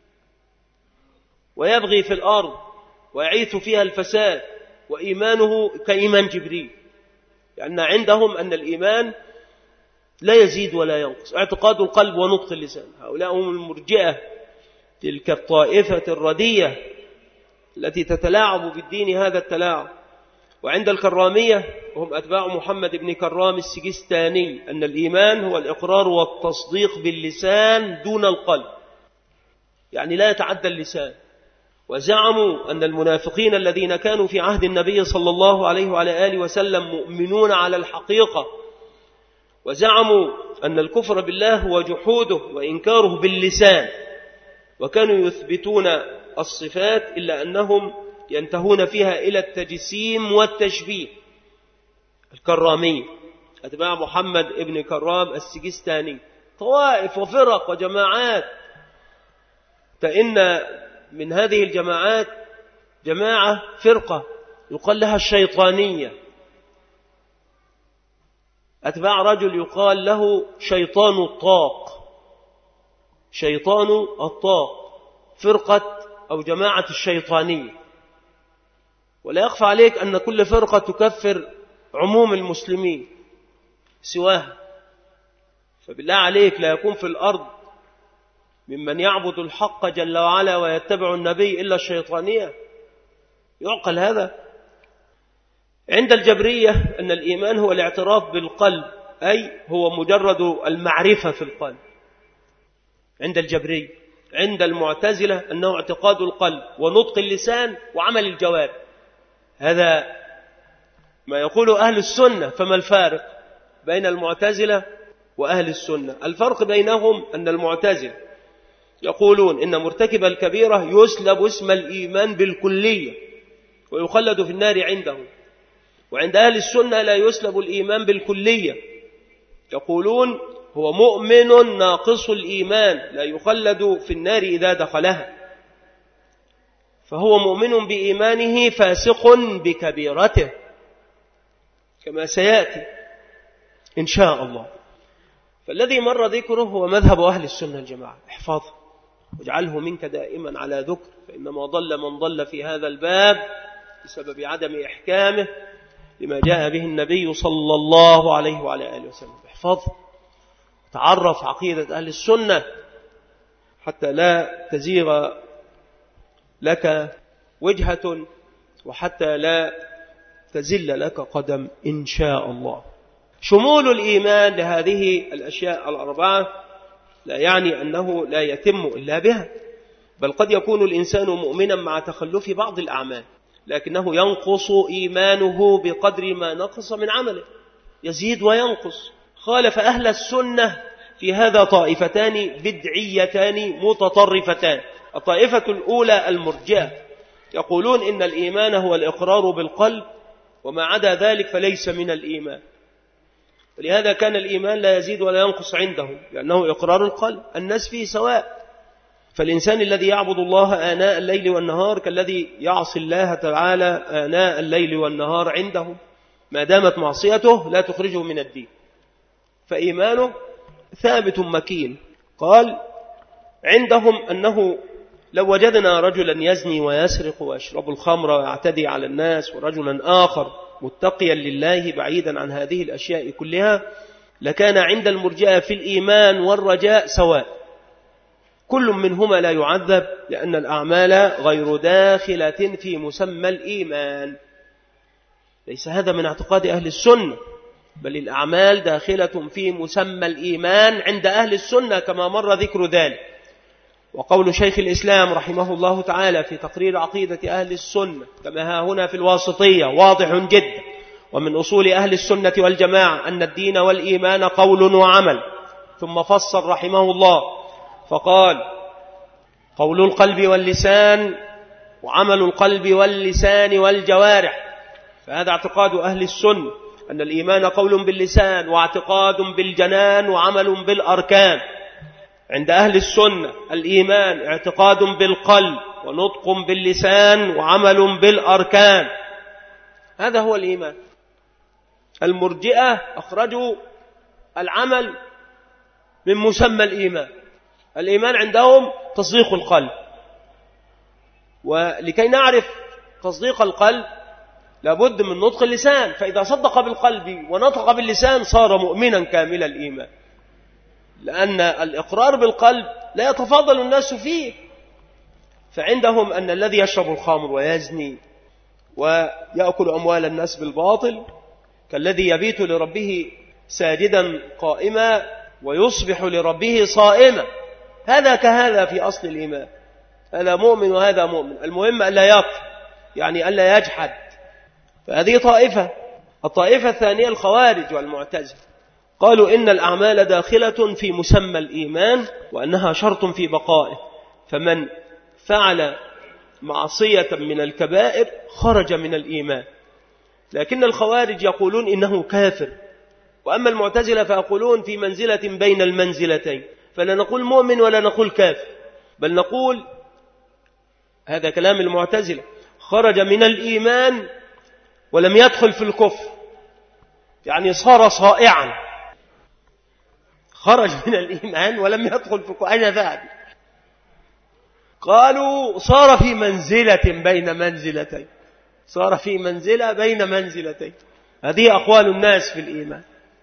ويبغي في الأرض ويعيث فيها الفساد وإيمانه كإيمان جبريل، لأن عندهم أن الإيمان لا يزيد ولا ينقص، اعتقاد القلب ونطق اللسان. هؤلاء هم المرجئة، تلك الطائفة الردية التي تتلاعب بالدين هذا التلاعب. وعند الكرامية وهم أتباع محمد بن كرام السجستاني أن الإيمان هو الإقرار والتصديق باللسان دون القلب، يعني لا يتعدى اللسان، وزعموا أن المنافقين الذين كانوا في عهد النبي صلى الله عليه وعلى آله وسلم مؤمنون على الحقيقة، وزعموا أن الكفر بالله هو جحوده وإنكاره باللسان، وكانوا يثبتون الصفات إلا أنهم ينتهون فيها إلى التجسيم والتشبيه. الكرامية، أتباع محمد ابن كرام السجستاني، طوائف وفرق وجماعات. فإن من هذه الجماعات جماعة فرقة يقال لها الشيطانية، أتباع رجل يقال له شيطان الطاق، شيطان الطاق، فرقة أو جماعة الشيطانية. ولا يخفى عليك أن كل فرقة تكفر عموم المسلمين سواها. فبالله عليك لا يكون في الأرض ممن يعبد الحق جل وعلا ويتبع النبي إلا الشيطانية، يعقل هذا؟ عند الجبرية أن الإيمان هو الاعتراف بالقلب، أي هو مجرد المعرفة في القلب عند الجبرية. عند المعتزلة أنه اعتقاد القلب ونطق اللسان وعمل الجوارح. هذا ما يقول أهل السنة. فما الفارق بين المعتزلة وأهل السنة؟ الفرق بينهم أن المعتزلة يقولون إن مرتكب الكبيرة يسلب اسم الإيمان بالكلية ويخلد في النار عندهم، وعند أهل السنة لا يسلب الإيمان بالكلية، يقولون هو مؤمن ناقص الإيمان لا يخلد في النار إذا دخلها، فهو مؤمن بإيمانه فاسق بكبيرته كما سيأتي إن شاء الله. فالذي مر ذكره هو مذهب أهل السنة الجماعة، احفظه واجعله منك دائما على ذكر، فإنما ضل من ضل في هذا الباب بسبب عدم إحكامه لما جاء به النبي صلى الله عليه وعلى آله وسلم. احفظه، تعرف عقيدة أهل السنة حتى لا تزيغ لك وجهة وحتى لا تزل لك قدم إن شاء الله. شمول الإيمان لهذه الأشياء الأربعة لا يعني أنه لا يتم إلا بها، بل قد يكون الإنسان مؤمنا مع تخلف بعض الأعمال، لكنه ينقص إيمانه بقدر ما نقص من عمله، يزيد وينقص. خالف أهل السنة في هذا طائفتان بدعيتان متطرفتان. الطائفة الأولى المرجئة، يقولون إن الإيمان هو الإقرار بالقلب وما عدا ذلك فليس من الإيمان، ولهذا كان الإيمان لا يزيد ولا ينقص عندهم لأنه إقرار القلب. الناس فيه سواء، فالإنسان الذي يعبد الله آناء الليل والنهار كالذي يعصي الله تعالى آناء الليل والنهار عندهم، ما دامت معصيته لا تخرجه من الدين، فإيمانه ثابت مكين. قال عندهم أنه لو وجدنا رجلا يزني ويسرق ويشرب الخمر ويعتدي على الناس ورجلا آخر متقيا لله بعيدا عن هذه الأشياء كلها لكان عند المرجئة في الإيمان والرجاء سواء، كل منهما لا يعذب لأن الأعمال غير داخلة في مسمى الإيمان. ليس هذا من اعتقاد أهل السنة، بل الأعمال داخلة في مسمى الإيمان عند أهل السنة كما مر ذكر ذلك. وقول شيخ الإسلام رحمه الله تعالى في تقرير عقيدة أهل السنة كما ها هنا في الواسطية واضح جدا. ومن أصول أهل السنة والجماعة أن الدين والإيمان قول وعمل. ثم فصل رحمه الله فقال قول القلب واللسان وعمل القلب واللسان والجوارح. فهذا اعتقاد أهل السنة أن الإيمان قول باللسان واعتقاد بالجنان وعمل بالأركان. عند أهل السنة الإيمان اعتقاد بالقلب ونطق باللسان وعمل بالأركان، هذا هو الإيمان. المرجئة أخرجوا العمل من مسمى الإيمان. الإيمان عندهم تصديق القلب، ولكي نعرف تصديق القلب لابد من نطق اللسان، فإذا صدق بالقلب ونطق باللسان صار مؤمنا كامل الإيمان، لأن الإقرار بالقلب لا يتفاضل الناس فيه. فعندهم أن الذي يشرب الخمر ويزني ويأكل أموال الناس بالباطل كالذي يبيت لربه ساجدا قائما ويصبح لربه صائما، هذا كهذا في أصل الإيمان. هذا مؤمن وهذا مؤمن، المهم ألا يكفر، يعني ألا يجحد. فهذه طائفة. الطائفة الثانية الخوارج والمعتزلة، قالوا إن الأعمال داخلة في مسمى الإيمان وأنها شرط في بقائه، فمن فعل معصية من الكبائر خرج من الإيمان. لكن الخوارج يقولون إنه كافر، وأما المعتزلة فيقولون في منزلة بين المنزلتين، فلا نقول مؤمن ولا نقول كافر، بل نقول هذا كلام المعتزلة خرج من الإيمان ولم يدخل في الكفر، يعني صار صائعا، خرج من الإيمان ولم يدخل في الكفر. أين ذهب؟ قالوا صار في منزلة بين منزلتين، صار في منزلة بين منزلتين. هذه أقوال الناس في الإيمان.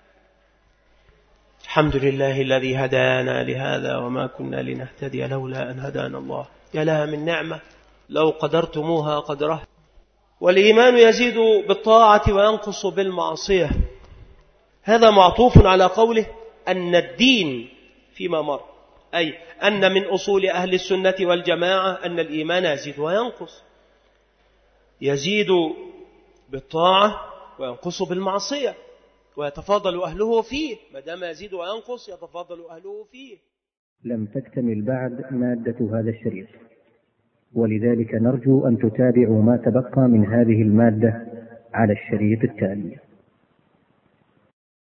الحمد لله الذي هدانا لهذا وما كنا لنهتدي لولا أن هدانا الله، يا لها من نعمة لو قدرتموها قدرها. والإيمان يزيد بالطاعة وينقص بالمعصية، هذا معطوف على قوله أن الدين فيما مر، أي أن من أصول أهل السنة والجماعة أن الإيمان يزيد وينقص، يزيد بالطاعة وينقص بالمعصية، ويتفاضل أهله فيه. ما دام يزيد وينقص يتفاضل أهله فيه. لم تكتمل بعد مادة هذا الشريط، ولذلك نرجو أن تتابعوا ما تبقى من هذه المادة على الشريط التالي.